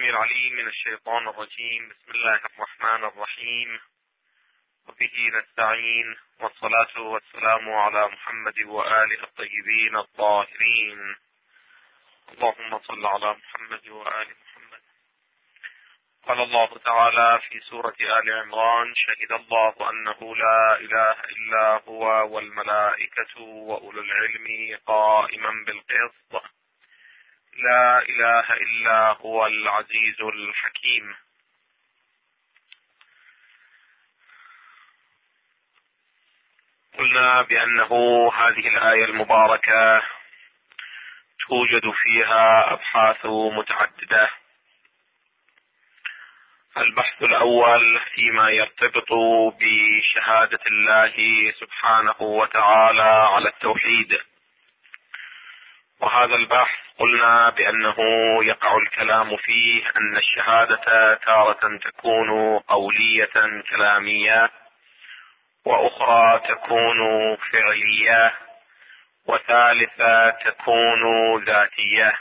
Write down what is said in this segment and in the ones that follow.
السميع العليم من الشيطان الرجيم. بسم الله الرحمن الرحيم، وبه نستعين، والصلاة والسلام على محمد وآله الطيبين الطاهرين. اللهم صل على محمد وآل محمد. قال الله تعالى في سورة آل عمران: شهد الله أنه لا إله إلا هو والملائكة وأولو العلم قائما بالقسط لا إله إلا هو العزيز الحكيم. قلنا بأنه هذه الآية المباركة توجد فيها أبحاث متعددة. البحث الأول فيما يرتبط بشهادة الله سبحانه وتعالى على التوحيد، وهذا البحث قلنا بأنه يقع الكلام فيه أن الشهادة تارة تكون قولية كلامية، وأخرى تكون فعلية، وثالثة تكون ذاتية.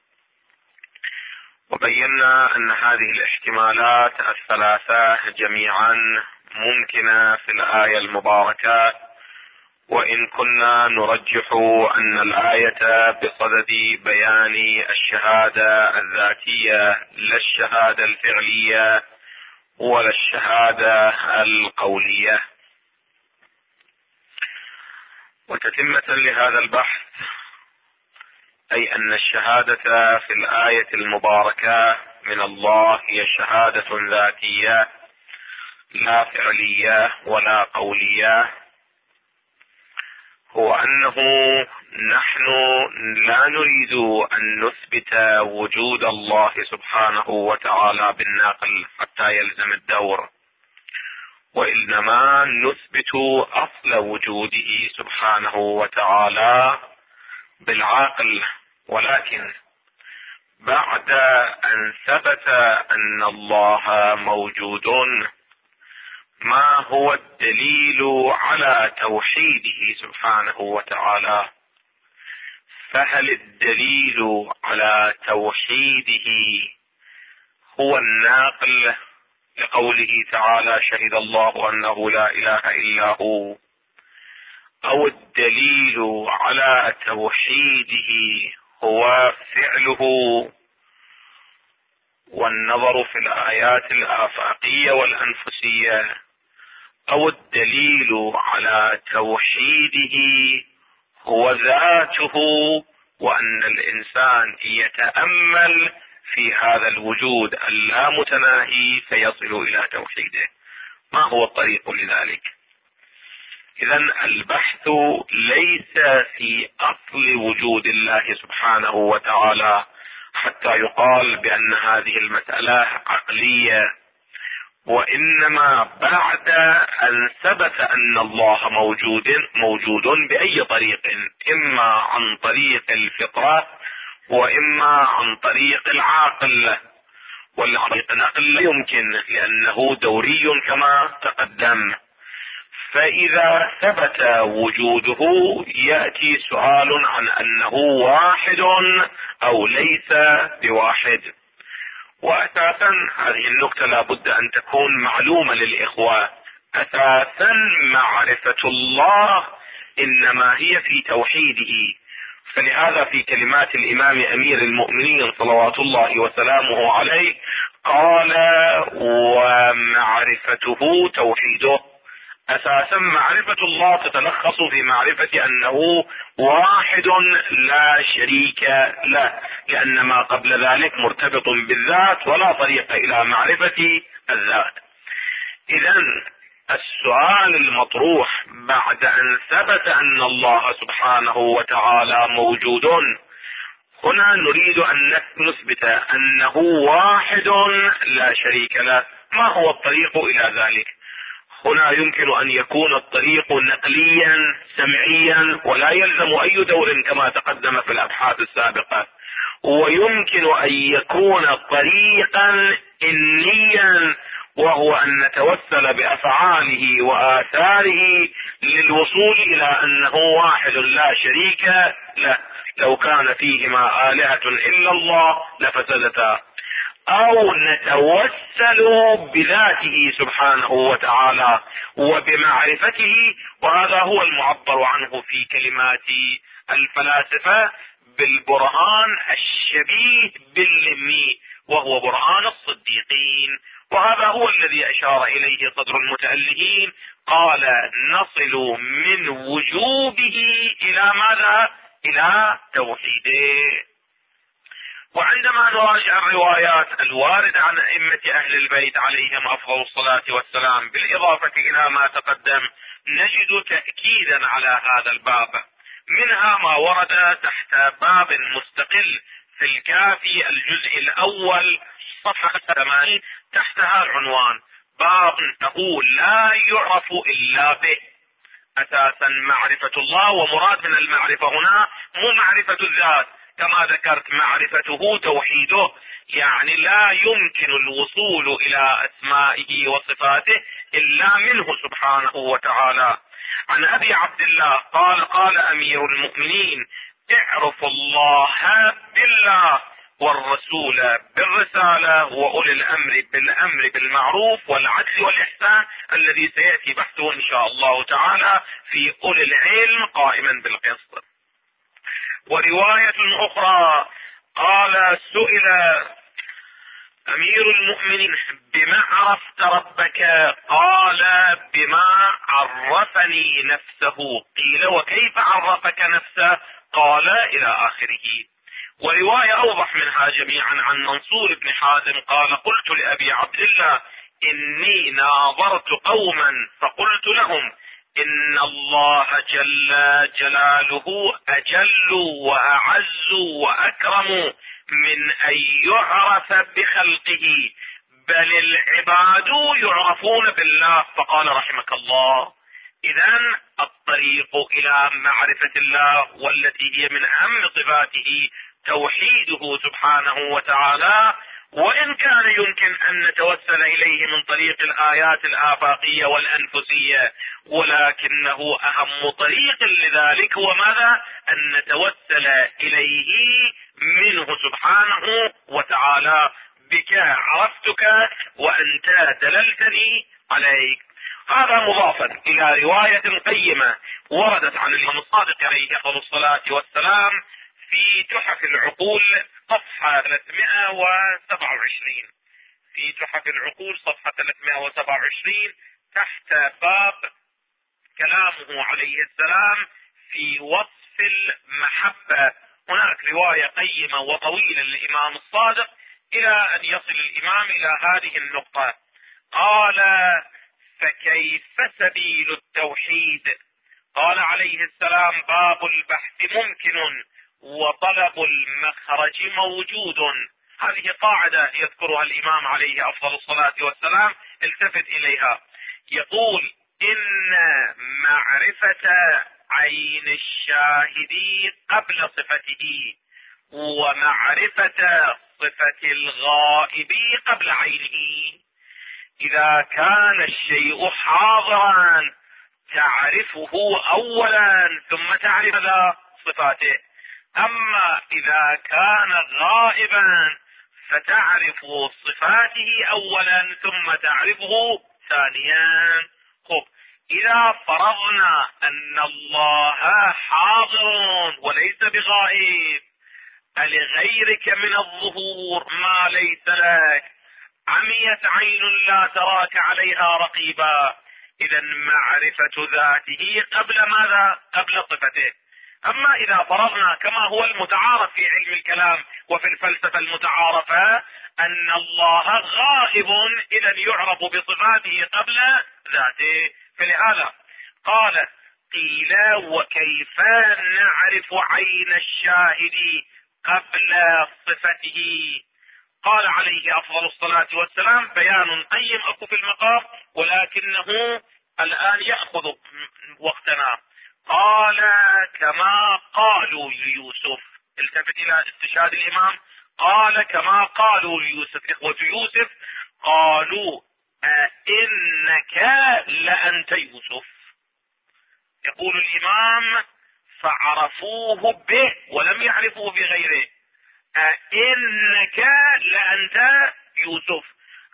وبينا أن هذه الاحتمالات الثلاثة جميعا ممكنة في الآية المباركة، وإن كنا نرجح أن الآية بصدد بيان الشهادة الذاتية لا الشهادة الفعلية ولا الشهادة القولية. وتتمة لهذا البحث، أي أن الشهادة في الآية المباركة من الله هي شهادة ذاتية لا فعلية ولا قولية، هو أنه نحن لا نريد أن نثبت وجود الله سبحانه وتعالى بالنقل حتى يلزم الدور، وإنما نثبت أصل وجوده سبحانه وتعالى بالعقل. ولكن بعد أن ثبت أن الله موجود، ما هو الدليل على توحيده سبحانه وتعالى؟ فهل الدليل على توحيده هو الناقل لقوله تعالى: شهد الله أنه لا إله إلا هو، أو الدليل على توحيده هو فعله والنظر في الآيات الآفاقية والأنفسية، أو الدليل على توحيده هو ذاته وأن الإنسان يتأمل في هذا الوجود اللامتناهي فيصل إلى توحيده؟ ما هو الطريق لذلك؟ إذن البحث ليس في أصل وجود الله سبحانه وتعالى حتى يقال بأن هذه المسألة عقلية، وإنما بعد أن ثبت أن الله موجود بأي طريق، إما عن طريق الفطرة وإما عن طريق العقل. والطريق النقل لا يمكن لأنه دوري كما تقدم. فإذا ثبت وجوده يأتي سؤال عن أنه واحد أو ليس بواحد. وأساسا هذه النقطة لابد أن تكون معلومة للإخوة. أساسا معرفة الله إنما هي في توحيده. فلهذا في كلمات الإمام أمير المؤمنين صلوات الله وسلامه عليه قال: ومعرفته توحيده. أساسا معرفة الله تتلخص في معرفة أنه واحد لا شريك له، لأن ما قبل ذلك مرتبط بالذات ولا طريق إلى معرفة الذات. إذن السؤال المطروح بعد أن ثبت أن الله سبحانه وتعالى موجود، هنا نريد أن نثبت أنه واحد لا شريك له. ما هو الطريق إلى ذلك؟ هنا يمكن أن يكون الطريق نقليا سمعيا ولا يلزم أي دور كما تقدم في الأبحاث السابقة، ويمكن أن يكون طريقا إنيا، وهو أن نتوسل بأفعاله وآثاره للوصول إلى أنه واحد لا شريك له. لو كان فيهما آلهة إلا الله لفسدتا. او نتوسل بذاته سبحانه وتعالى وبمعرفته، وهذا هو المعبر عنه في كلمات الفلاسفة بالبرهان الشبيه باللمي، وهو برهان الصديقين. وهذا هو الذي اشار اليه صدر المتألهين، قال نصل من وجوبه الى ماذا؟ الى توحيده. وعندما نراجع الروايات الواردة عن أئمة أهل البيت عليهم أفضل الصلاة والسلام بالإضافة إلى ما تقدم، نجد تأكيدا على هذا الباب. منها ما ورد تحت باب مستقل في الكافي الجزء الأول صفحة 80 تحتها العنوان باب تقول لا يعرف إلا به. أساسا معرفة الله، ومراد من المعرفة هنا مو معرفة الذات كما ذكرت، معرفته توحيده، يعني لا يمكن الوصول الى اسمائه وصفاته الا منه سبحانه وتعالى. عن ابي عبد الله قال قال امير المؤمنين اعرفوا الله بالله والرسول بالرسالة واولي الامر بالامر بالمعروف والعدل والاحسان، الذي سيأتي بحثه ان شاء الله تعالى في اولي العلم قائما بالقسط. ورواية اخرى قال سئل امير المؤمنين بما عرفت ربك؟ قال بما عرفني نفسه. قيل وكيف عرفك نفسه؟ قال الى اخره. ورواية اوضح منها جميعا عن منصور بن حازم قال قلت لابي عبد الله اني ناظرت قوما فقلت لهم ان الله جل جلاله اجل واعز واكرم من ان يعرف بخلقه، بل العباد يعرفون بالله. فقال رحمك الله اذن الطريق الى معرفة الله والتي هي من اهم صفاته توحيده سبحانه وتعالى، وان كان يمكن ان نتوسل اليه من طريق الايات الافاقية والانفسية، ولكنه اهم طريق لذلك هو ماذا؟ ان نتوسل اليه منه سبحانه وتعالى. بك عرفتك وانت دللتني عليك. هذا مضافا الى رواية قيمة وردت عن الامام الصادق عليه افضل الصلاة والسلام في تحف العقول صفحة 327. في تحف العقول صفحة 327 تحت باب كلامه عليه السلام في وصف المحبة. هناك رواية قيمة وطويلة للإمام الصادق إلى أن يصل الإمام إلى هذه النقطة. قال فكيف سبيل التوحيد؟ قال عليه السلام باب البحث ممكن وطلب المخرج موجود. هذه قاعدة يذكرها الإمام عليه أفضل الصلاة والسلام، التفت إليها. يقول إن معرفة عين الشاهد قبل صفته، ومعرفة صفة الغائب قبل عينه. إذا كان الشيء حاضرا تعرفه أولا ثم تعرف صفاته، أما إذا كان غائبا فتعرف صفاته أولا ثم تعرفه ثانيا. خب إذا فرضنا أن الله حاضر وليس بغائب، ألغيرك من الظهور ما ليس لك؟ عميت عين لا تراك عليها رقيبا. إذا معرفة ذاته قبل ماذا؟ قبل صفته. أما إذا فرضنا كما هو المتعارف في علم الكلام وفي الفلسفة المتعارفة أن الله غائب، إذا يعرف بصفاته قبل ذاته. فلهذا قال قيل وكيف نعرف عين الشاهد قبل صفته؟ قال عليه أفضل الصلاة والسلام بيان قيم أكو في المقام، ولكنه الآن يأخذ وقتنا. قال كما قالوا ليوسف، التفت إلى استشهاد الإمام، قال كما قالوا ليوسف، إخوة يوسف قالوا أئنك لأنت يوسف. يقول الإمام فعرفوه به ولم يعرفوه بغيره. أئنك لأنت يوسف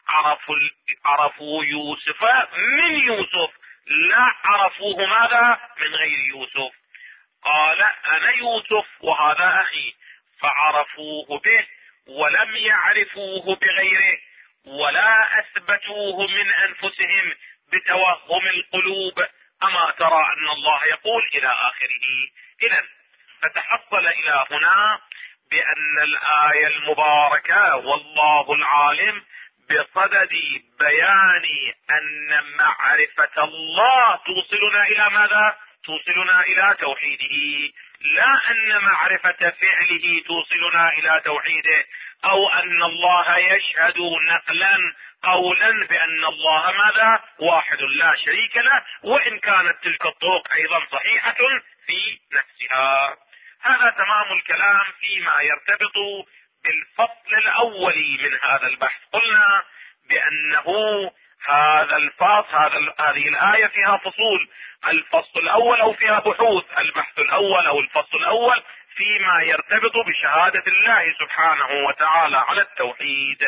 عرفوا يوسف من يوسف، لا عرفوه ماذا من غير يوسف. قال أنا يوسف وهذا أخي، فعرفوه به ولم يعرفوه بغيره، ولا أثبتوه من أنفسهم بتوهم القلوب. أما ترى أن الله يقول إلى آخره. إذن فتحصل إلى هنا بأن الآية المباركة والله العالم بصدد بيان أن معرفة الله توصلنا إلى ماذا؟ توصلنا إلى توحيده، لا أن معرفة فعله توصلنا إلى توحيده، أو أن الله يشهد نقلا قولا بأن الله ماذا؟ واحد لا شريك له، وإن كانت تلك الطرق أيضا صحيحة في نفسها. هذا تمام الكلام فيما يرتبط بالفصل الأول من هذا البحث. قلنا بأنه هذا الفصل، هذه الآية فيها فصول، الفصل الأول أو فيها بحوث، البحث الأول أو الفصل الأول فيما يرتبط بشهادة الله سبحانه وتعالى على التوحيد.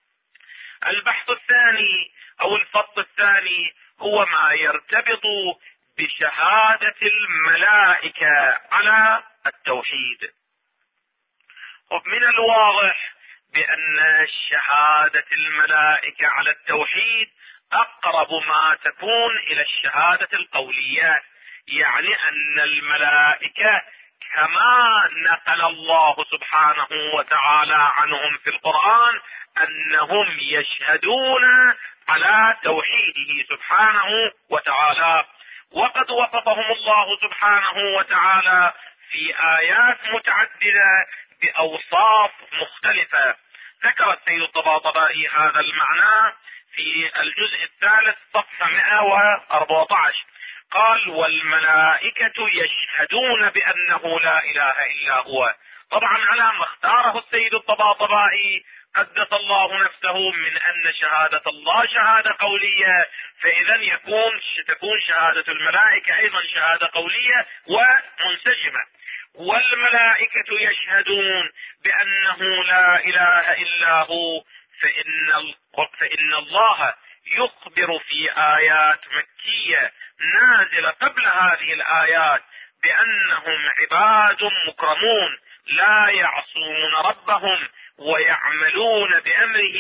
البحث الثاني أو الفصل الثاني هو ما يرتبط بشهادة الملائكة على التوحيد. ومن الواضح بأن شهادة الملائكة على التوحيد أقرب ما تكون إلى الشهادة القولية، يعني أن الملائكة كما نقل الله سبحانه وتعالى عنهم في القرآن أنهم يشهدون على توحيده سبحانه وتعالى، وقد وصفهم الله سبحانه وتعالى في آيات متعددة بأوصاف مختلفة. ذكر السيد الطباطبائي هذا المعنى في الجزء الثالث صفحة 114، قال والملائكة يشهدون بأنه لا إله إلا هو. طبعا على ما اختاره السيد الطباطبائي قدس الله نفسه من أن شهادة الله شهادة قولية، فإذا تكون شهادة الملائكة أيضا شهادة قولية ومنسجمة. والملائكة يشهدون بأنه لا إله إلا هو، فإن الله يخبر في آيات مكية نازلة قبل هذه الآيات بأنهم عباد مكرمون لا يعصون ربهم ويعملون بأمره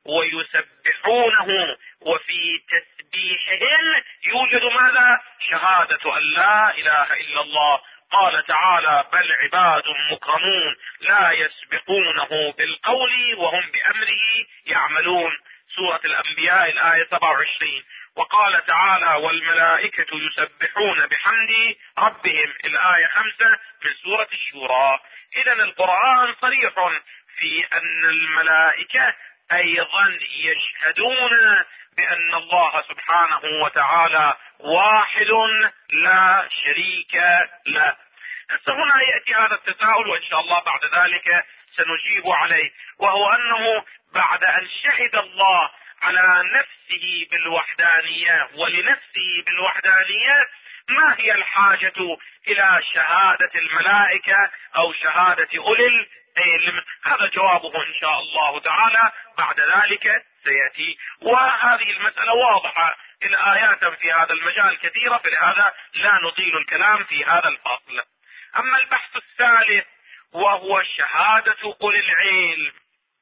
ويسبحونه، وفي تسبيحهم يوجد ماذا؟ شهادة أن لا إله إلا الله. قال تعالى بل عباد مكرمون لا يسبقونه بالقول وهم بأمره يعملون، سورة الأنبياء الآية 27. وقال تعالى والملائكة يسبحون بحمد ربهم الآية 5 من سورة الشورى. إذا القرآن صريح في أن الملائكة أيضا يشهدون بأن الله سبحانه وتعالى واحد لا شريك له. هنا يأتي هذا التساؤل وإن شاء الله بعد ذلك سنجيب عليه، وهو أنه بعد أن شهد الله على نفسه بالوحدانية ولنفسه بالوحدانية، ما هي الحاجة إلى شهادة الملائكة أو شهادة أولي العلم؟ هذا جوابه إن شاء الله تعالى بعد ذلك سيأتي. وهذه المسألة واضحة، الآيات في هذا المجال كثيرة، فلهذا لا نطيل الكلام في هذا الفصل. أما البحث الثالث وهو شهادة أولي العلم،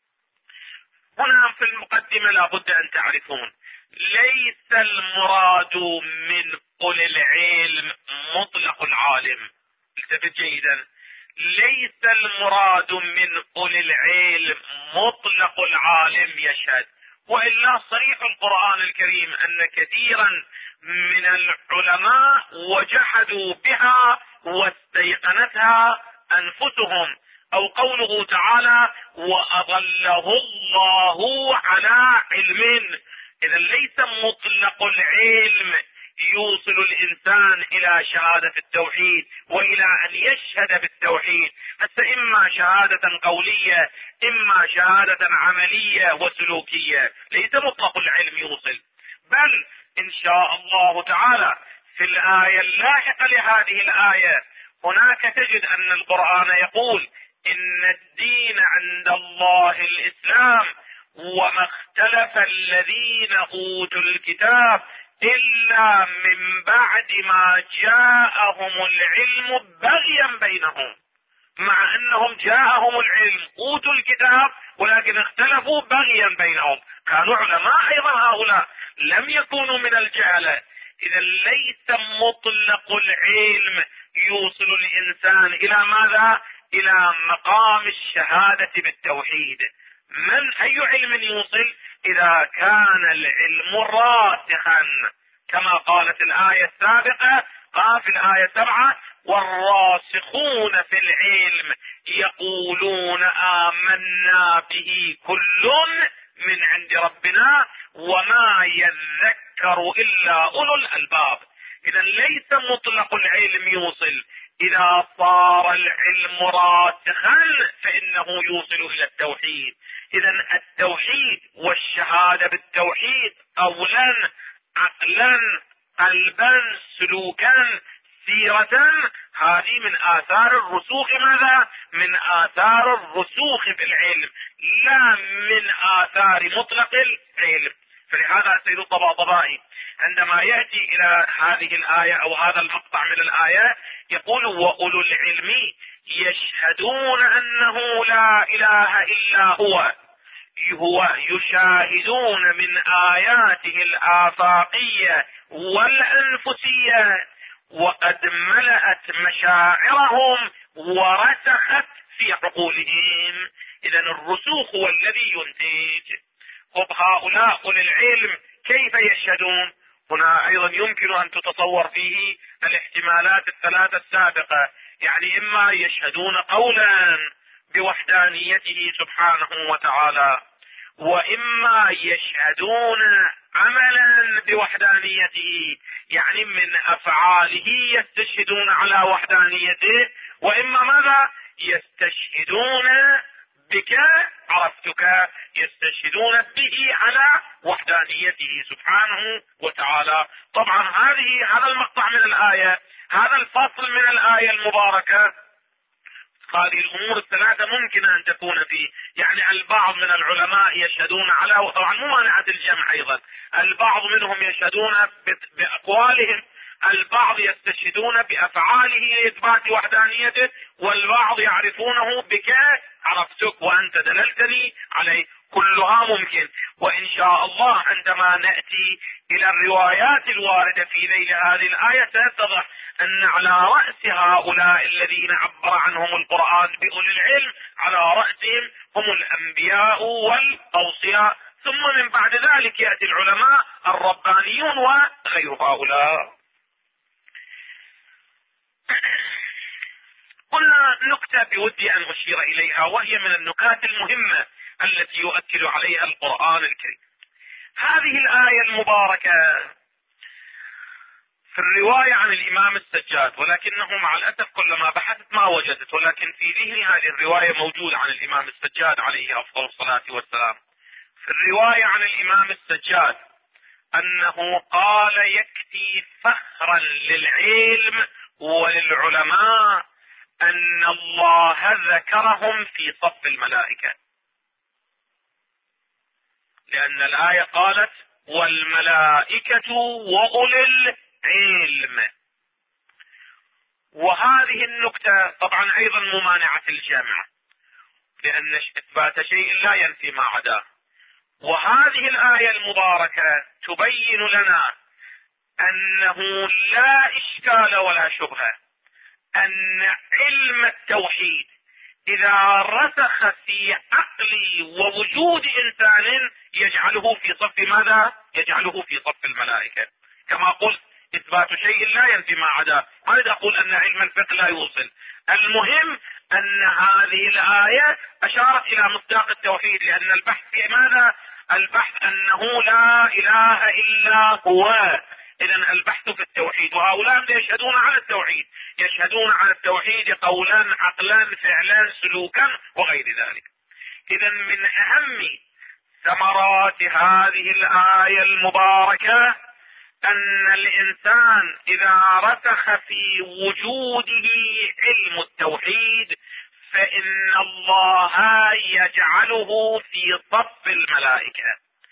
هنا في المقدمة لابد أن تعرفون ليس المراد من أولي العلم مطلق العالم. التفت جيدا، ليس المراد من أولي العلم مطلق العالم يشهد، وإلا صريح القرآن الكريم أن كثيرا من العلماء وجحدوا بها واستيقنتها أنفسهم، أو قوله تعالى وأضله الله على علم. إذا ليس مطلق العلم يوصل الإنسان إلى شهادة التوحيد وإلى أن يشهد بالتوحيد، حتى إما شهادة قولية إما شهادة عملية وسلوكية، ليس مطلق العلم يوصل. بل إن شاء الله تعالى في الآية اللاحقة لهذه الآية هناك تجد أن القرآن يقول إن الدين عند الله الإسلام، وما اختلف الذين اوتوا الكتاب الا من بعد ما جاءهم العلم بغيا بينهم. مع انهم جاءهم العلم، اوتوا الكتاب، ولكن اختلفوا بغيا بينهم، كانوا علماء ايضا هؤلاء، لم يكونوا من الجهلة. اذا ليس مطلق العلم يوصل الانسان الى ماذا؟ الى مقام الشهادة بالتوحيد. من اي علم يوصل؟ اذا كان العلم راسخا، كما قالت الآية السابقة، قال في الآية 7: والراسخون في العلم يقولون آمنا به كل من عند ربنا وما يذكر إلا أولو الألباب. إذا ليس مطلق العلم يوصل، إذا صار العلم راسخا فإنه يوصل إلى التوحيد. إذا التوحيد والشهادة بالتوحيد قولا، عقلا، قلبا، سلوكا، سيرة، هذه من آثار الرسوخ. ماذا؟ من آثار الرسوخ في العلم، لا من آثار مطلق العلم. فلهذا السيد الطباطبائي عندما يأتي إلى هذه الآية أو هذا المقطع من الآية يقول: وأولو العلم يشهدون أنه لا إله إلا هو يشاهدون من آياته الآفاقية والأنفسية وقد ملأت مشاعرهم ورسخت في عقولهم. إذن الرسوخ هو الذي ينتج. هؤلاء أولي العلم كيف يشهدون؟ هنا أيضا يمكن أن تتصور فيه الاحتمالات الثلاثة السابقة، يعني إما يشهدون قولا بوحدانيته سبحانه وتعالى، وإما يشهدون عملا بوحدانيته، يعني من أفعاله يستشهدون على وحدانيته، وإما ماذا؟ يستشهدون بك عرفتك، يستشهدون به على وحدانيته سبحانه وتعالى. طبعا هذا المقطع من الآية، هذا الفصل من الآية المباركة، هذه الأمور الثلاثة ممكن أن تكون فيه. يعني البعض من العلماء يشهدون على، طبعا مو مانعة الجمع أيضا، البعض منهم يشهدون بأقوالهم، البعض يستشهدون بأفعاله لإثبات وحدانيته، والبعض يعرفونه بك عرفتك وأنت دللتني عليه. كلها ممكن. وإن شاء الله عندما نأتي إلى الروايات الواردة في ذيل هذه الآية سيتضح أن على رأس هؤلاء الذين عبر عنهم القرآن بأولي العلم، على رأسهم هم الأنبياء والأوصياء، ثم من بعد ذلك يأتي العلماء الربانيون وغير هؤلاء. قلنا نكتة بودي أن أشير إليها، وهي من النكات المهمة التي يؤكد عليها القرآن الكريم. هذه الآية المباركة في الرواية عن الإمام السجاد، ولكنه مع الأسف كلما بحثت ما وجدت، ولكن في ذهني هذه الرواية موجودة عن الإمام السجاد عليه أفضل الصلاة والسلام. في الرواية عن الإمام السجاد أنه قال: يكفي فخرا للعلم وللعلماء أن الله ذكرهم في صف الملائكة، لأن الآية قالت: والملائكة وأولي العلم. وهذه النكتة طبعا أيضا ممانعة الجمع، لأن إثبات شيء لا ينفي ما عداه. وهذه الآية المباركة تبين لنا أنه لا إشكال ولا شبهة أن علم التوحيد إذا رسخ في عقل ووجود إنسان يجعله في صف ماذا؟ يجعله في صف الملائكة. كما قلت إثبات شيء لا ينفي ما عداه، ما أقول أن علم الفقه لا يوصل. المهم أن هذه الآية أشارت إلى مصداق التوحيد، لأن البحث في ماذا؟ البحث أنه لا إله إلا هو. إذا البحث في التوحيد، وهؤلاء يشهدون على التوحيد، يشهدون على التوحيد قولا، عقلا، فعلا، سلوكا وغير ذلك. إذا من أهم ثمرات هذه الآية المباركة أن الإنسان إذا رسخ في وجوده علم التوحيد فإن الله يجعله في صف الملائكة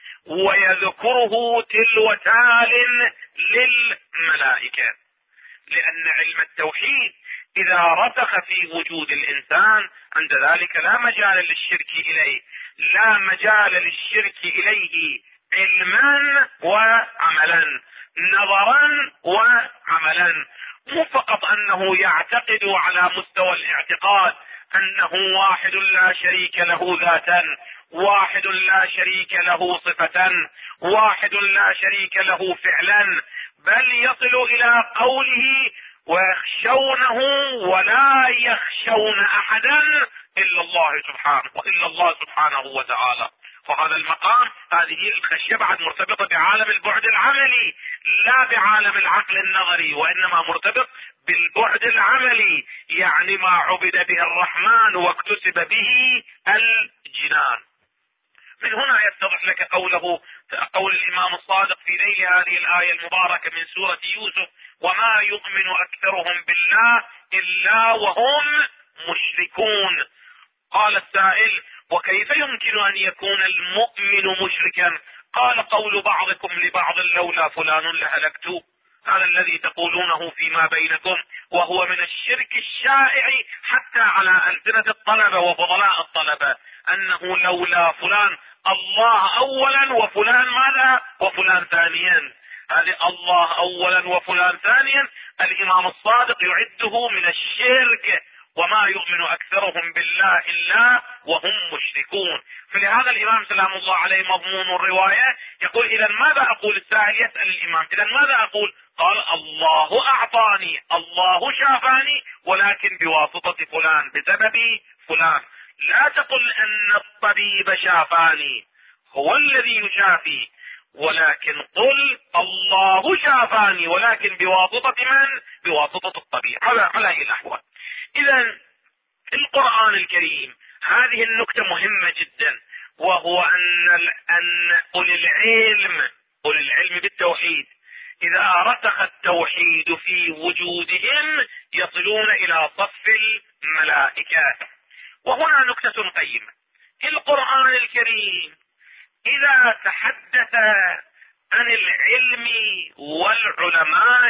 ويذكره تلو تال للملائكة، لأن علم التوحيد إذا رسخ في وجود الإنسان عند ذلك لا مجال للشرك إليه، لا مجال للشرك إليه علما وعملا، نظرا وعملا. مو فقط أنه يعتقد على مستوى الاعتقاد أنه واحد لا شريك له ذاتا، واحد لا شريك له صفة، واحد لا شريك له فعلا، بل يصل إلى قوله ويخشونه ولا يخشون أحدا إلا الله سبحانه وتعالى. فهذا المقام، هذه الخشية بعد مرتبطة بعالم البعد العملي لا بعالم العقل النظري، وإنما مرتبط بالبعد العملي، يعني ما عبد به الرحمن واكتسب به الجنان. من هنا يتضح لك قول الإمام الصادق في ليل هذه الآية المباركة من سورة يوسف: وما يؤمن أكثرهم بالله إلا وهم مشركون. قال السائل: وكيف يمكن أن يكون المؤمن مشركا؟ قال: قول بعضكم لبعض لولا فلان لهلكت، هذا الذي تقولونه فيما بينكم، وهو من الشرك الشائع حتى على ألسنة الطلبة وفضلاء الطلبة، أنه لولا فلان، الله أولا وفلان ماذا؟ وفلان ثانيا. هذه الله أولا وفلان ثانيا الإمام الصادق يعده من الشرك، وما يؤمن أكثرهم بالله إلا وهم مشركون. فلهذا الإمام سلام الله عليه مضمون الرواية يقول: إذا ماذا أقول؟ السائل يسأل الإمام: إذا ماذا أقول؟ قال: الله أعطاني، الله شافاني، ولكن بواسطة فلان، بسبب فلان. لا تقل أن الطبيب شافاني، هو الذي يشافي، ولكن قل الله شافاني، ولكن بواسطة من؟ بواسطة الطبيب. على أي الأحوال. إذا القرآن الكريم هذه النكتة مهمة جدا، وهو أن أولي العلم بالتوحيد إذا رسخ التوحيد في وجودهم يصلون إلى صف الملائكة. وهنا نكتة قيمة: القرآن الكريم إذا تحدث عن العلم والعلماء،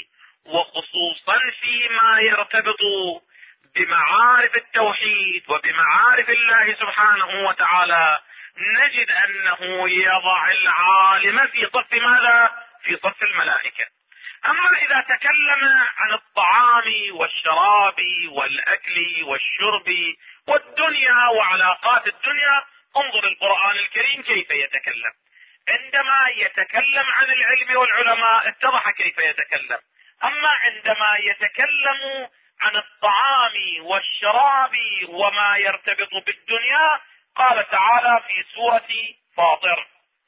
وخصوصا فيما يرتبط بمعارف التوحيد وبمعارف الله سبحانه وتعالى، نجد أنه يضع العالم في صف ماذا؟ في صف الملائكة. أما إذا تكلم عن الطعام والشراب والأكل والشرب والدنيا وعلاقات الدنيا، انظر القرآن الكريم كيف يتكلم. عندما يتكلم عن العلم والعلماء اتضح كيف يتكلم. أما عندما يتكلم عن الطعام والشراب وما يرتبط بالدنيا، قال تعالى في سورة فاطر: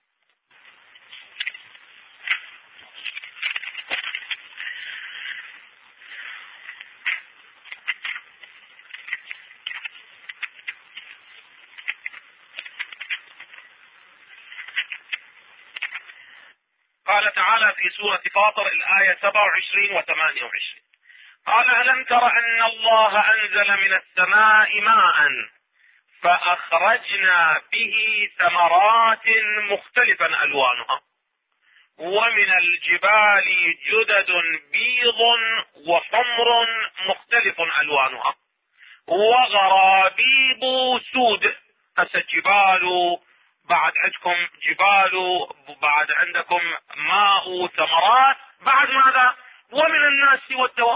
قال تعالى في سورة فاطر الآية 27 و 28: قال: ألم تر أن الله أنزل من السماء ماء فأخرجنا به ثمرات مختلفا ألوانها ومن الجبال جدد بيض وحمر مختلف ألوانها وغرابيب سود. الجبال بعد عندكم جبال، بعد عندكم ماء، ثمرات، بعد ماذا؟ ومن الناس والدواب.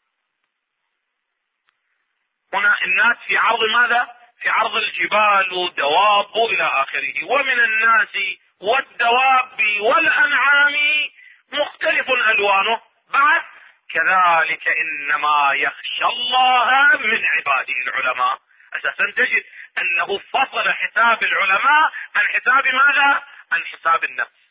هنا الناس في عرض ماذا؟ في عرض الجبال والدواب إلى آخره. ومن الناس والدواب والأنعام مختلف ألوانه. بعد كذلك إنما يخشى الله من عباده العلماء. أساسا تجد أنه فصل حساب العلماء عن حساب ماذا؟ عن حساب النفس.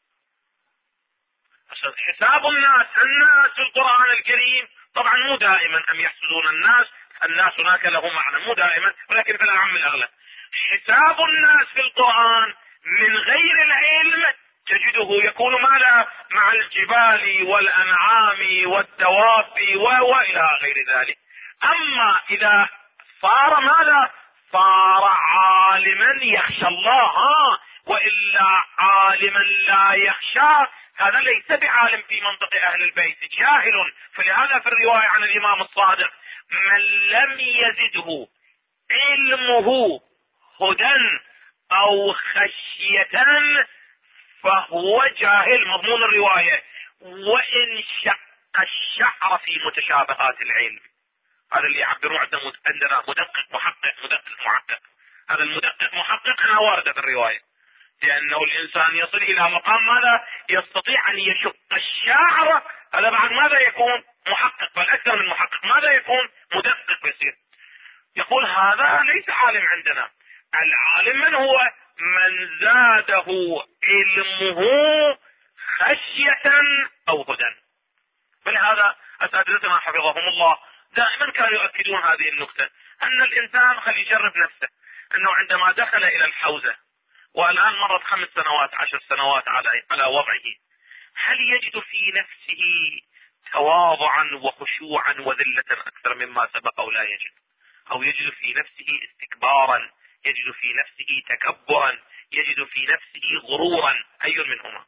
حساب الناس في القرآن الكريم طبعا مو دائما أم يحسدون الناس هناك له معنى، مو دائما، ولكن في العام الأغلب. حساب الناس في القرآن من غير العلم تجده يكون ماذا؟ مع الجبال والأنعام والدواب وإلى غير ذلك. أما إذا صار ماذا؟ صار عالما يخشى الله، وإلا عالما لا يخشى هذا ليس بعالم في منطق أهل البيت، جاهل. فلهذا في الرواية عن الإمام الصادق: من لم يزده علمه هدى أو خشية فهو جاهل. مضمون الرواية: وإن شق الشعر في متشابهات العلم. هذا اللي يعبرون عندنا مدقق محقق، مدقق محقق. هذا المدقق محقق أنا واردة في الرواية، لأنه الإنسان يصل إلى مقام ماذا؟ يستطيع أن يشق الشعر. هذا بعد ماذا يكون؟ محقق، بل أكثر من محقق. ماذا يكون؟ مدقق يصير. يقول هذا ليس عالم عندنا. العالم من هو؟ من زاده علمه خشية أو هدى. ولهذا أساتذتنا حفظهم الله دائما كانوا يؤكدون هذه النقطة، أن الإنسان خلي يجرب نفسه، أنه عندما دخل إلى الحوزة والآن مرت 5 سنوات 10 سنوات على وضعه، هل يجد في نفسه تواضعا وخشوعا وذلة أكثر مما سبق أو لا يجد؟ أو يجد في نفسه استكبارا، يجد في نفسه تكبرا، يجد في نفسه غرورا؟ أي منهما؟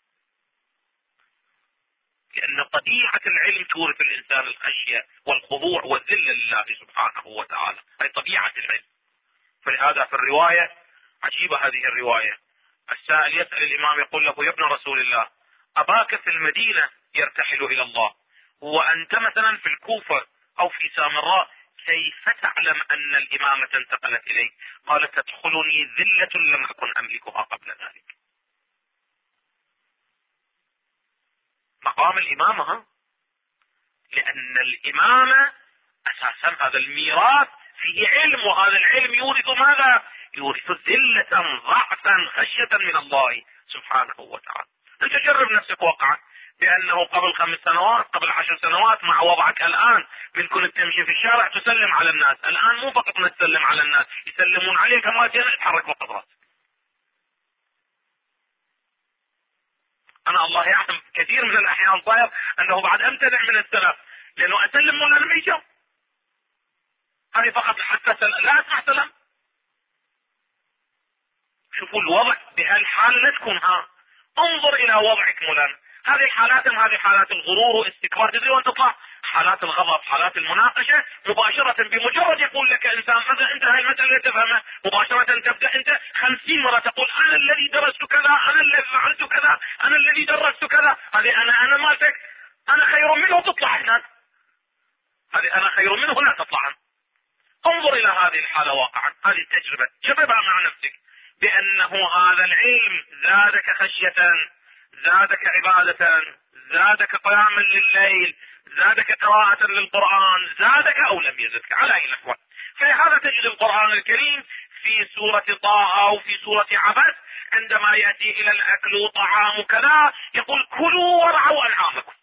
لأن طبيعة العلم تورث الإنسان الخشية والخضوع والذل لله سبحانه وتعالى، هي طبيعة العلم. فلهذا في الرواية عجيبة هذه الرواية، السائل يسأل الإمام يقول له: يا ابن رسول الله، أباك في المدينة يرتحل إلى الله، وأنت مثلا في الكوفة أو في سامراء، كيف تعلم أن الإمامة انتقلت إليك؟ قال: تدخلني ذلة لم أكن أملكها قبل ذلك. مقام الإمامة، لأن الإمامة أساسا هذا الميراث فيه علم، وهذا العلم يورث ماذا؟ يورث ذلة، ضعفا، خشية من الله سبحانه وتعالى. أنت جرب نفسك واقعا بأنه قبل 5 سنوات، قبل 10 سنوات، مع وضعك الآن، من كنت تمشي في الشارع تسلم على الناس، الآن مو فقط نتسلم على الناس، يسلمون عليك كما تتحرك بقدرات. أنا الله يعلم كثير من الأحيان صاير أنه بعد أمتنع من السلام، لأنه أسلم ولا لم يجاوب. هذه فقط حتى لا أسمع سلام. شوفوا الوضع بهالحالة لا تكون انظر إلى وضعك مولانا. هذه حالات الغرور والاستكبار تدري وين تطلع؟ حالات الغضب، حالات المناقشة، مباشرة بمجرد يقول لك إنسان مثلا أنت هاي المسألة تفهمها، مباشرة تبدأ أنت 50 مرة تقول: أنا الذي درست كذا، أنا الذي فعلت كذا، أنا الذي درست كذا. هذه أنا مالتك، أنا خير منه، تطلع هناك. هذه أنا خير منه لا تطلع. انظر إلى هذه الحالة واقعا، هذه التجربة جربها مع نفسك، بأنه هذا العلم زادك خشية، زادك عبادة، زادك قياما لليل، زادك قراءة للقرآن، زادك أو لم يزدك، على أي نحو. فلهذا تجد القرآن الكريم في سورة طه أو في سورة عبس عندما يأتي إلى الأكل وطعام كذا يقول: كلوا وارعوا أنعامكم.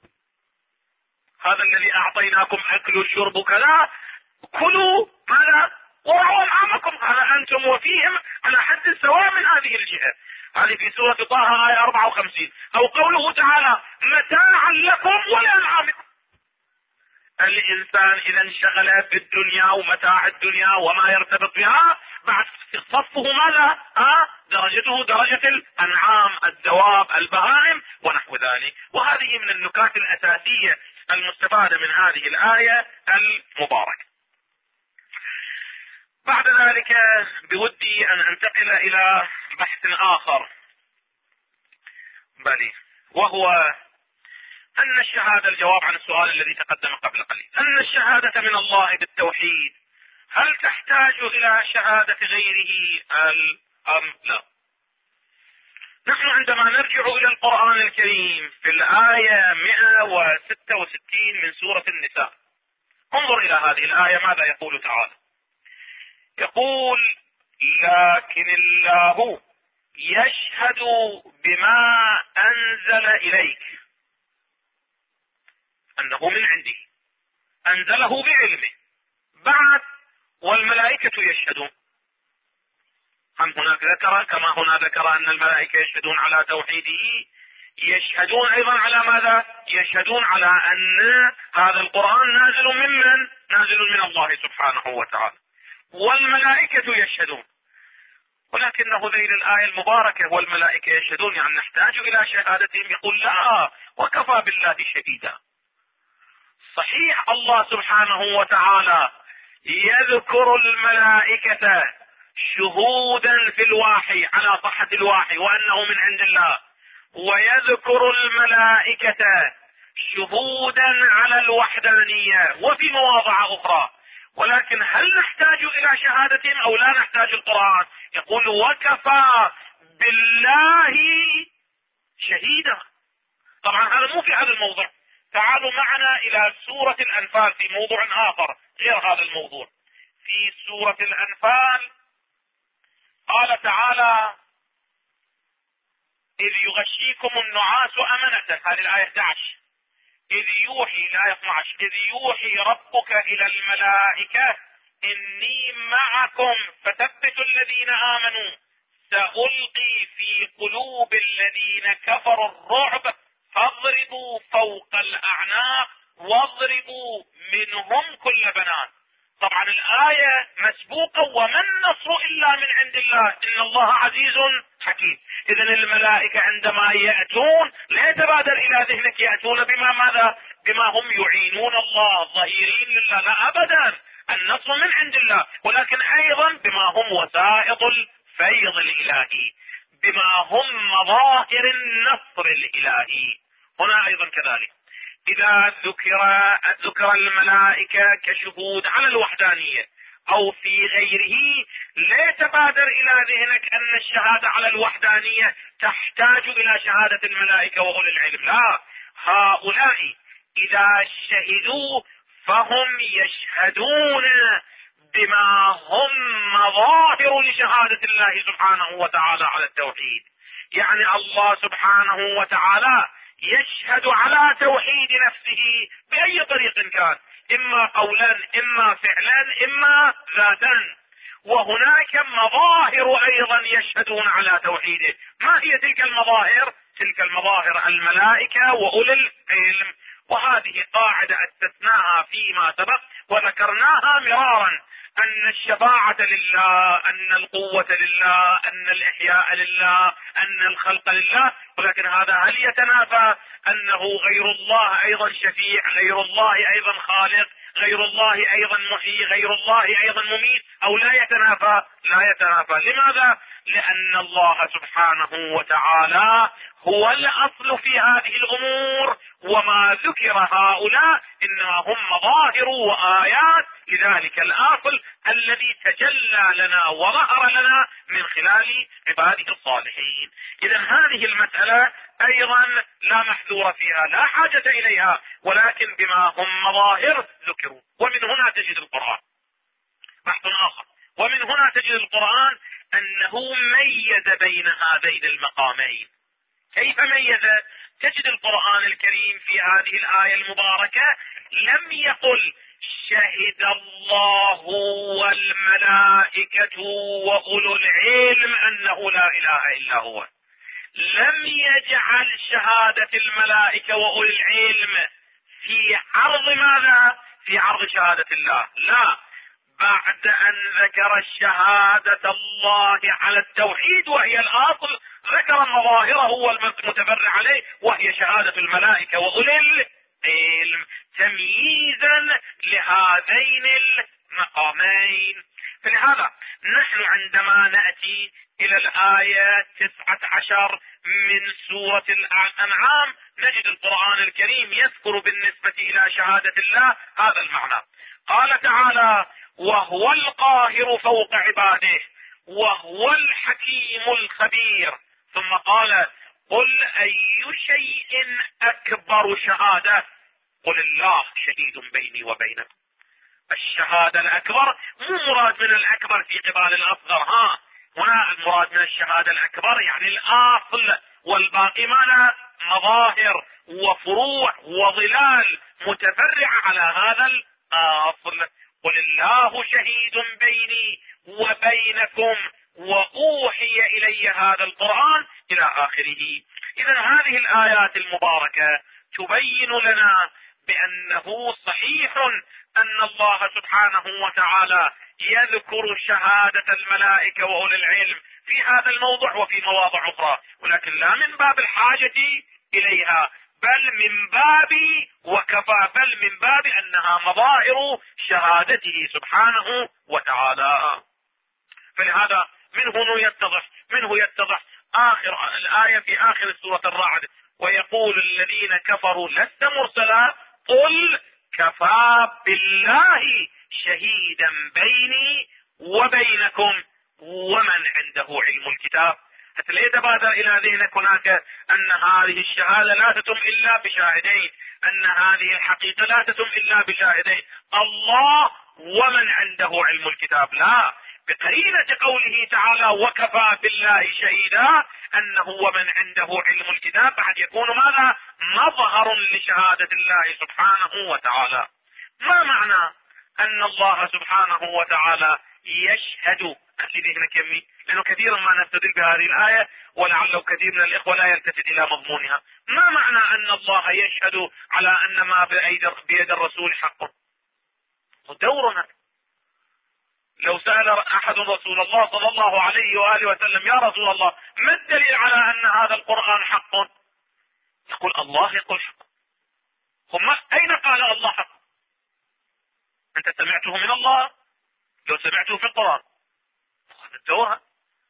هذا الذي أعطيناكم أكل والشرب كذا، كلوا ماذا؟ وارعوا أنعامكم. هذا أنتم وفيهم على حد سواء من هذه الجهة. هذه في سورة طه آية 54. أو قوله تعالى: متاعا لكم ولأنعامكم. الإنسان إذا انشغل بالدنيا ومتاع الدنيا وما يرتبط بها، بعد صفه ماذا؟ درجته درجة الأنعام، الدواب، البهائم ونحو ذلك. وهذه من النكات الأساسية المستفادة من هذه الآية المباركة. بعد ذلك بودي أن أنتقل إلى بحث آخر، وهو أن الشهادة، الجواب عن السؤال الذي تقدم قبل قليل، أن الشهادة من الله بالتوحيد هل تحتاج إلى شهادة غيره أم لا؟ نحن عندما نرجع إلى القرآن الكريم في الآية 166 من سورة النساء، انظر إلى هذه الآية ماذا يقول تعالى. يقول: لكن الله يشهد بما أنزل إليك أنه من عنده، أنزله بعلمه. بعد والملائكة يشهدون. هم هناك ذكر كما هنا ذكر أن الملائكة يشهدون على توحيده، يشهدون أيضا على ماذا؟ يشهدون على أن هذا القرآن نازل ممن؟ نازل من الله سبحانه وتعالى، والملائكة يشهدون. ولكنه ذيل الآية المباركة والملائكة يشهدون، يعني نحتاج إلى شهادتهم. يقول لا، وكفى بالله شهيدا. صحيح الله سبحانه وتعالى يذكر الملائكة شهودا في الوحي على صحة الوحي وأنه من عند الله، ويذكر الملائكة شهودا على الوحدانية وفي مواضع أخرى. ولكن هل نحتاج إلى شهادتهم أو لا نحتاج؟ القرآن يقول وكفى بالله شهيدا. طبعا هذا مو في هذا الموضوع. تعالوا معنا إلى سورة الأنفال في موضوع آخر غير هذا الموضوع. في سورة الأنفال قال تعالى إذ يغشيكم النعاس أمنة، هذه الآية 11. إذ يوحي، الآية 12، إذ يوحي ربك إلى الملائكة إني معكم فثبتوا الذين آمنوا سألقي في قلوب الذين كفروا الرعب فاضربوا فوق الأعناق واضربوا منهم كل بنان. طبعا الآية مسبوقة وما النصر إلا من عند الله إن الله عزيز حكيم. إذن الملائكة عندما يأتون لا يتبادر إلى ذهنك يأتون بما ماذا؟ بما هم يعينون الله ظهيرين لله، لا أبدا، النصر من عند الله، ولكن أيضا بما هم وسائط الفيض الإلهي، بما هم مظاهر النصر الإلهي. هنا أيضا كذلك إذا ذكر الملائكة كشهود على الوحدانية أو في غيره لا يتبادر إلى ذهنك أن الشهادة على الوحدانية تحتاج إلى شهادة الملائكة وأولي العلم. لا، هؤلاء إذا شهدوا فهم يشهدون بما هم مظاهر لشهادة الله سبحانه وتعالى على التوحيد. يعني الله سبحانه وتعالى يشهد على توحيد نفسه بأي طريق كان، إما قولا إما فعلا إما ذاتا. وهناك مظاهر أيضا يشهدون على توحيده. ما هي تلك المظاهر؟ تلك المظاهر الملائكة وأولي العلم. وهذه قاعدة استثناها فيما سبق وذكرناها مرارا، أن الشفاعة لله، أن القوة لله، أن الإحياء لله، أن الخلق لله. ولكن هذا هل يتنافى أنه غير الله أيضا شفيع، غير الله أيضا خالق، غير الله أيضا محيي، غير الله أيضا مميت، أو لا يتنافى؟ لا يتنافى. لماذا؟ لأن الله سبحانه وتعالى هو الأصل في هذه الأمور، وما ذكر هؤلاء إنما هم مظاهر وآيات لذلك الأصل الذي تجلى لنا وظهر لنا من خلال عباده الصالحين. إذا هذه المسألة أيضا لا محذور فيها، لا حاجة إليها، ولكن بما هم مظاهر ذكروا. ومن هنا تجد القرآن بحث آخر، ومن هنا تجد القرآن أنه ميز بين هذين المقامين. كيف ميز؟ تجد القرآن الكريم في هذه الآية المباركة لم يقل شهد الله والملائكة وأولو العلم أنه لا إله إلا هو. لم يجعل شهادة الملائكة وأولي العلم في عرض ماذا؟ في عرض شهادة الله. لا، بعد أن ذكر الشهادة الله على التوحيد وهي الأصل ذكر مظاهره والمتبرع عليه وهي شهادة الملائكة وأولي العلم تمييزا لهذين المقامين. فلهذا نحن عندما نأتي إلى الآية 19 من سورة الأنعام نجد القرآن الكريم يذكر بالنسبة إلى شهادة الله هذا المعنى. قال تعالى وهو القاهر فوق عباده وهو الحكيم الخبير. ثم قال قل أي شيء أكبر شهادة قل الله شهيد بيني وبينكم. الشهادة الأكبر مو مراد من الأكبر في قبال الأصغر، هنا المراد من الشهادة الأكبر يعني الأصل، والباقي ماذا؟ مظاهر وفروع وظلال متفرعة على هذا الأصل. قل الله شهيد بيني وبينكم وأوحي إلي هذا القرآن إلى آخره. إذن هذه الآيات المباركة تبين لنا بأنه صحيح أن الله سبحانه وتعالى يذكر شهادة الملائكة وأولي العلم في هذا الموضوع وفي مواضع أخرى، ولكن لا من باب الحاجة إليها، بل من باب وكفى، بل من باب أنها مظاهر شهادته سبحانه وتعالى. فلهذا منه يتضح آخر الآية في آخر سورة الرعد: ويقول الذين كفروا لست مرسلا قل كفى بالله شهيدا بيني وبينكم ومن عنده علم الكتاب. حتى لا يتبادر الى ذهنك هناك ان هذه الشهادة لا تتم الا بشاهدين، ان هذه الحقيقة لا تتم الا بشاهدين، الله ومن عنده علم الكتاب. لا، بقرينة قوله تعالى وكفى بالله شهيدا انه ومن عنده علم الكتاب بعد يكون ماذا؟ مظهر لشهادة الله سبحانه وتعالى. ما معنى ان الله سبحانه وتعالى يشهد؟ أكيد هناك يمي، لأنه كثيرا ما نستدل بهذه الآية ولعله كثير من الإخوة لا يلتفت إلى مضمونها. ما معنى أن الله يشهد على أن ما بيد الرسول حق؟ دورنا. لو سأل أحد رسول الله صلى الله عليه وآله وسلم: يا رسول الله ما الدليل على أن هذا القرآن حق؟ يقول الله يقول حق. ثم أين قال الله حق؟ أنت سمعته من الله؟ لو سمعته في القرآن الدورها.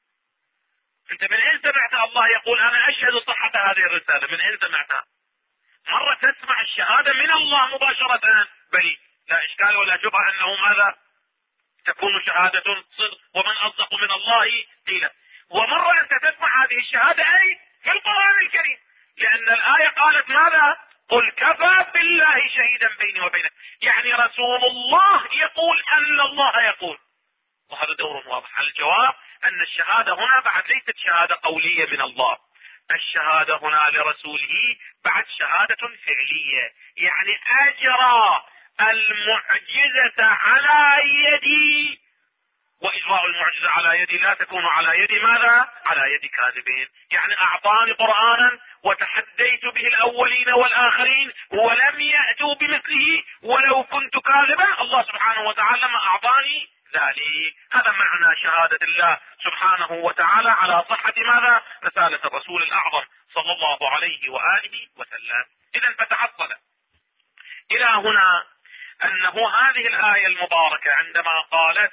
انت من اين سمعت الله يقول انا اشهد صحة هذه الرسالة؟ من اين سمعتها؟ مرة تسمع الشهادة من الله مباشرة بل لا اشكال ولا شبهة انه ماذا؟ تكون شهادة صدق، ومن اصدق من الله قيلا. ومرة انت تسمع هذه الشهادة اي في القرآن الكريم، لان الآية قالت ماذا؟ قل كفى بالله شهيدا بيني وبينك، يعني رسول الله يقول ان الله يقول، وهذا دور واضح. الجواب ان الشهادة هنا بعد ليست شهادة قولية من الله، الشهادة هنا لرسوله بعد شهادة فعلية، يعني اجرى المعجزة على يدي، واجراء المعجزة على يدي لا تكون على يد ماذا؟ على يد كاذبين. يعني اعطاني قرآنا وتحديت به الاولين والاخرين ولم يأتوا بمثله، ولو كنت كاذبا الله سبحانه وتعالى ما اعطاني ذلك. هذا معنى شهادة الله سبحانه وتعالى على صحة ماذا؟ رسالة الرسول الأعظم صلى الله عليه وآله وسلم. إذا فتحصل إلى هنا أنه هذه الآية المباركة عندما قالت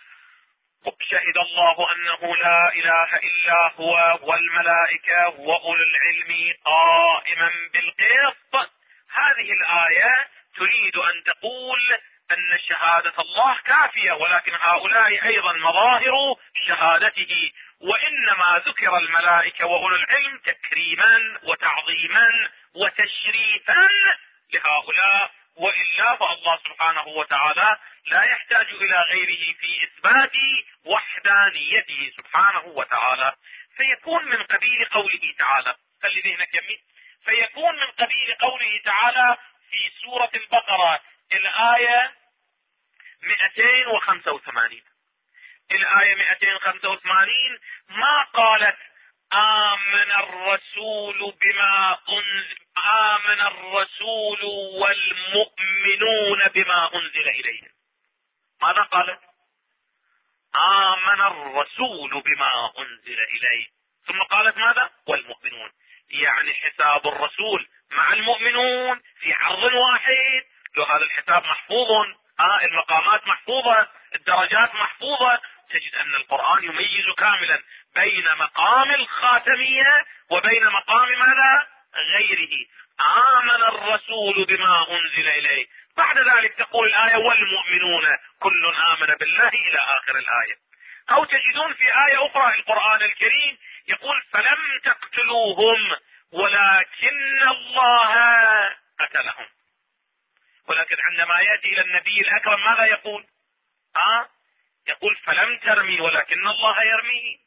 شهد الله أنه لا إله إلا هو والملائكة وأولو العلم قائما بالقسط، هذه الآية تريد أن تقول أن شهادة الله كافية، ولكن هؤلاء أيضا مظاهر شهادته، وإنما ذكر الملائكة وأولو العلم تكريما وتعظيما وتشريفا لهؤلاء، وإلا فالله سبحانه وتعالى لا يحتاج إلى غيره في إثبات وحدانيته سبحانه وتعالى. فيكون من قبيل قوله تعالى، خلي ذهنك يمين، فيكون من قبيل قوله تعالى في سورة البقرة الآية 285، الآية 285 ما قالت آمن الرسول والمؤمنون بما أنزل إليه. ماذا قالت؟ آمن الرسول بما أنزل إليه، ثم قالت ماذا؟ والمؤمنون، يعني حساب الرسول مع المؤمنون في عرض واحد. لو هذا الحساب محفوظ، المقامات محفوظة، الدرجات محفوظة، تجد أن القرآن يميز كاملا بين مقام الخاتمية وبين مقام ماذا؟ غيره. آمن الرسول بما أنزل إليه، بعد ذلك تقول الآية والمؤمنون كل آمن بالله إلى آخر الآية. أو تجدون في آية أخرى القرآن الكريم يقول فلم تقتلوهم ولكن الله قتلهم، ولكن عندما يأتي إلى النبي الأكرم ماذا يقول؟ يقول فلم ترمي ولكن الله يرمي.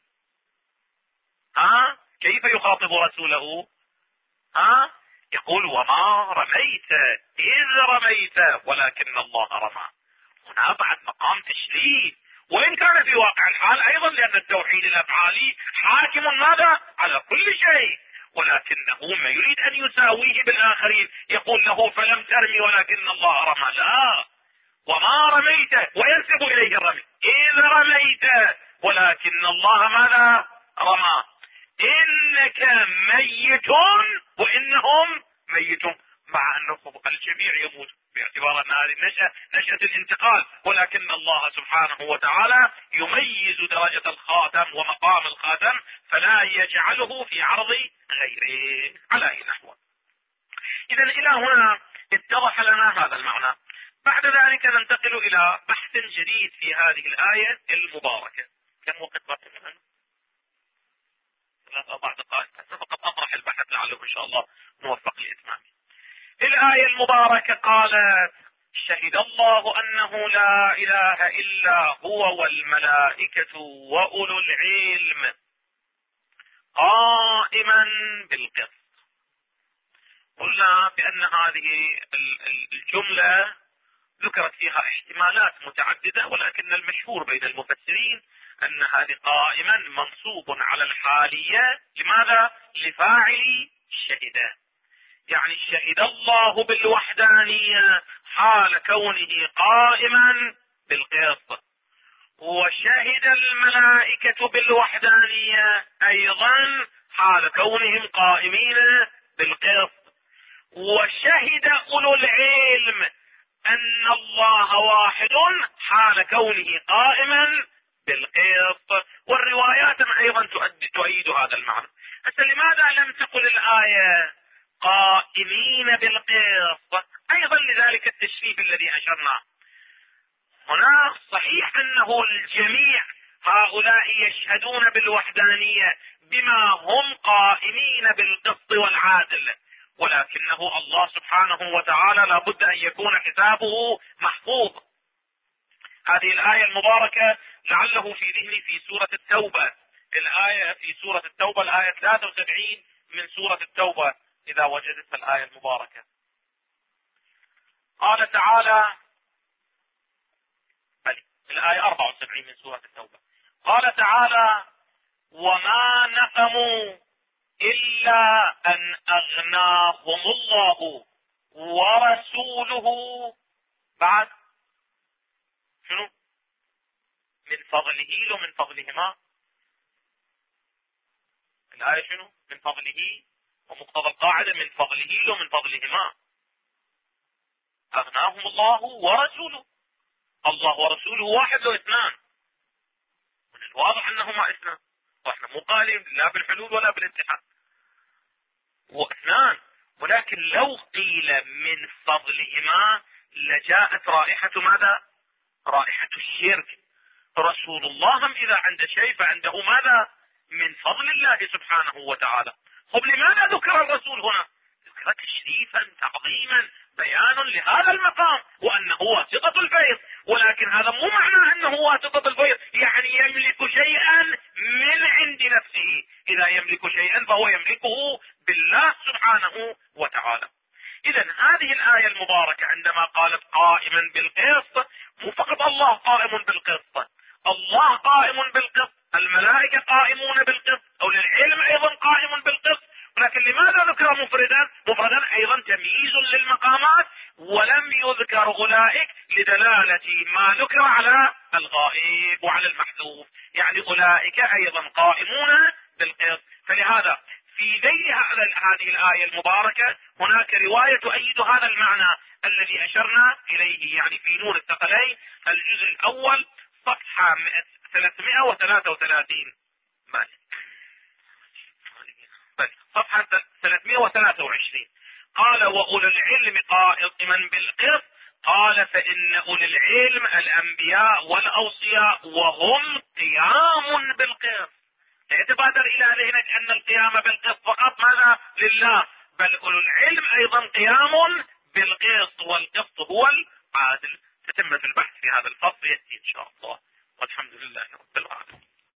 كيف يخاطب رسوله؟ يقول وما رميت إذ رميت ولكن الله رمى. هنا بعد مقام تشريف، وإن كان في واقع الحال أيضا، لأن التوحيد الأفعالي حاكم ماذا؟ على كل شيء، ولكنه ما يريد ان يساويه بالاخرين، يقول له فلم ترمي ولكن الله رمى، لا، وما رميت وينسب اليه الرمي، اذ رميت ولكن الله ماذا رمى، انك ميت وانهم ميتون، مع انه الجميع يموت باعتبار ان هذه نشأة الانتقال، ولكن الله سبحانه وتعالى يميز درجة الخاتم ومقام الخاتم فلا يجعله في عرض غيره على اي نحو. اذا الى هنا اتضح لنا هذا المعنى. بعد ذلك ننتقل الى بحث جديد في هذه الآية المباركة. كم وقت باقي منها؟ 3 4 دقائق، فقط اطرح البحث لعله ان شاء الله موفق لاتمامه. الآية المباركة قالت: شهد الله انه لا اله الا هو والملائكة واولو العلم قائما بالقسط. قلنا بان هذه الجملة ذكرت فيها احتمالات متعددة، ولكن المشهور بين المفسرين ان هذه قائما منصوب على الحالية. لماذا؟ لفاعل شهد، يعني شهد الله بالوحدانية حال كونه قائما بالقسط، وشهد الملائكة بالوحدانية ايضا حال كونهم قائمين بالقسط، وشهد اولو العلم ان الله واحد حال كونه قائما بالقسط. والروايات ايضا تؤيد هذا المعنى. حتى لماذا لم تقل الآية قائمين بالقسط؟ ايضا لذلك التشريف الذي اشرنا هنا. صحيح انه الجميع هؤلاء يشهدون بالوحدانية بما هم قائمين بالقسط والعدل، ولكنه الله سبحانه وتعالى لا بد ان يكون حسابه محفوظ. هذه الآية المباركة لعله في ذهني في سورة التوبة، الآية في سورة التوبة، الآية 73 من سورة التوبة، إذا وجدت الآية المباركة. قال تعالى، الآية 74 من سورة التوبة، قال تعالى: وما نقموا إلا أن أغناهم الله ورسوله بعد شنو؟ من فضله لو من فضلهما. الآية شنو؟ من فضله، ومقتضى القاعدة من فضله لو من فضلهما. أغناهم الله ورسوله، الله ورسوله واحد لو اثنان، من الواضح أنهما اثنان، واحنا مو قائلين لا بالحلول ولا بالاتحاد، واثنان. ولكن لو قيل من فضلهما لجاءت رائحة ماذا؟ رائحة الشرك. رسول الله هم إذا عنده شيء فعنده ماذا؟ من فضل الله سبحانه وتعالى. طب لماذا ذكر الرسول هنا؟ ذكر تشريفا تعظيما بيان لهذا المقام وأنه واسطة الفيض، ولكن هذا مو معناه أنه واسطة الفيض يعني يملك شيئا من عند نفسه. إذا يملك شيئا فهو يملكه بالله سبحانه وتعالى. إذا هذه الآية المباركة عندما قالت قائما بالقسط، مو فقط الله قائم بالقسط، الله قائم بالقسط، الملائكة قائمون بالقسط، أولي العلم أيضا قائم بالقسط. ولكن لماذا ذكر مفردا؟ مفردا أيضا تمييز للمقامات، ولم يذكر أولئك لدلالة ما ذكر على الغائب وعلى المحذوف، يعني أولئك أيضا قائمون بالقسط. فلهذا في ذيل هذه الآية المباركة هناك رواية تؤيد هذا المعنى الذي أشرنا إليه، يعني في نون الثقلين الجزء الأول صفحة 333 صفحة 323. قال: وأولو العلم قائما بالقسط. قال: فإن أولي العلم الأنبياء والأوصياء وهم قيام بالقسط. لا يتبادر إلى ذهنك أن القيام بالقسط فقط ماذا؟ لله، بل أولو العلم أيضا قيام بالقسط، والقسط هو العادل. تتم البحث في هذا الفصل يأتي إن شاء الله، والحمد لله رب العالمين.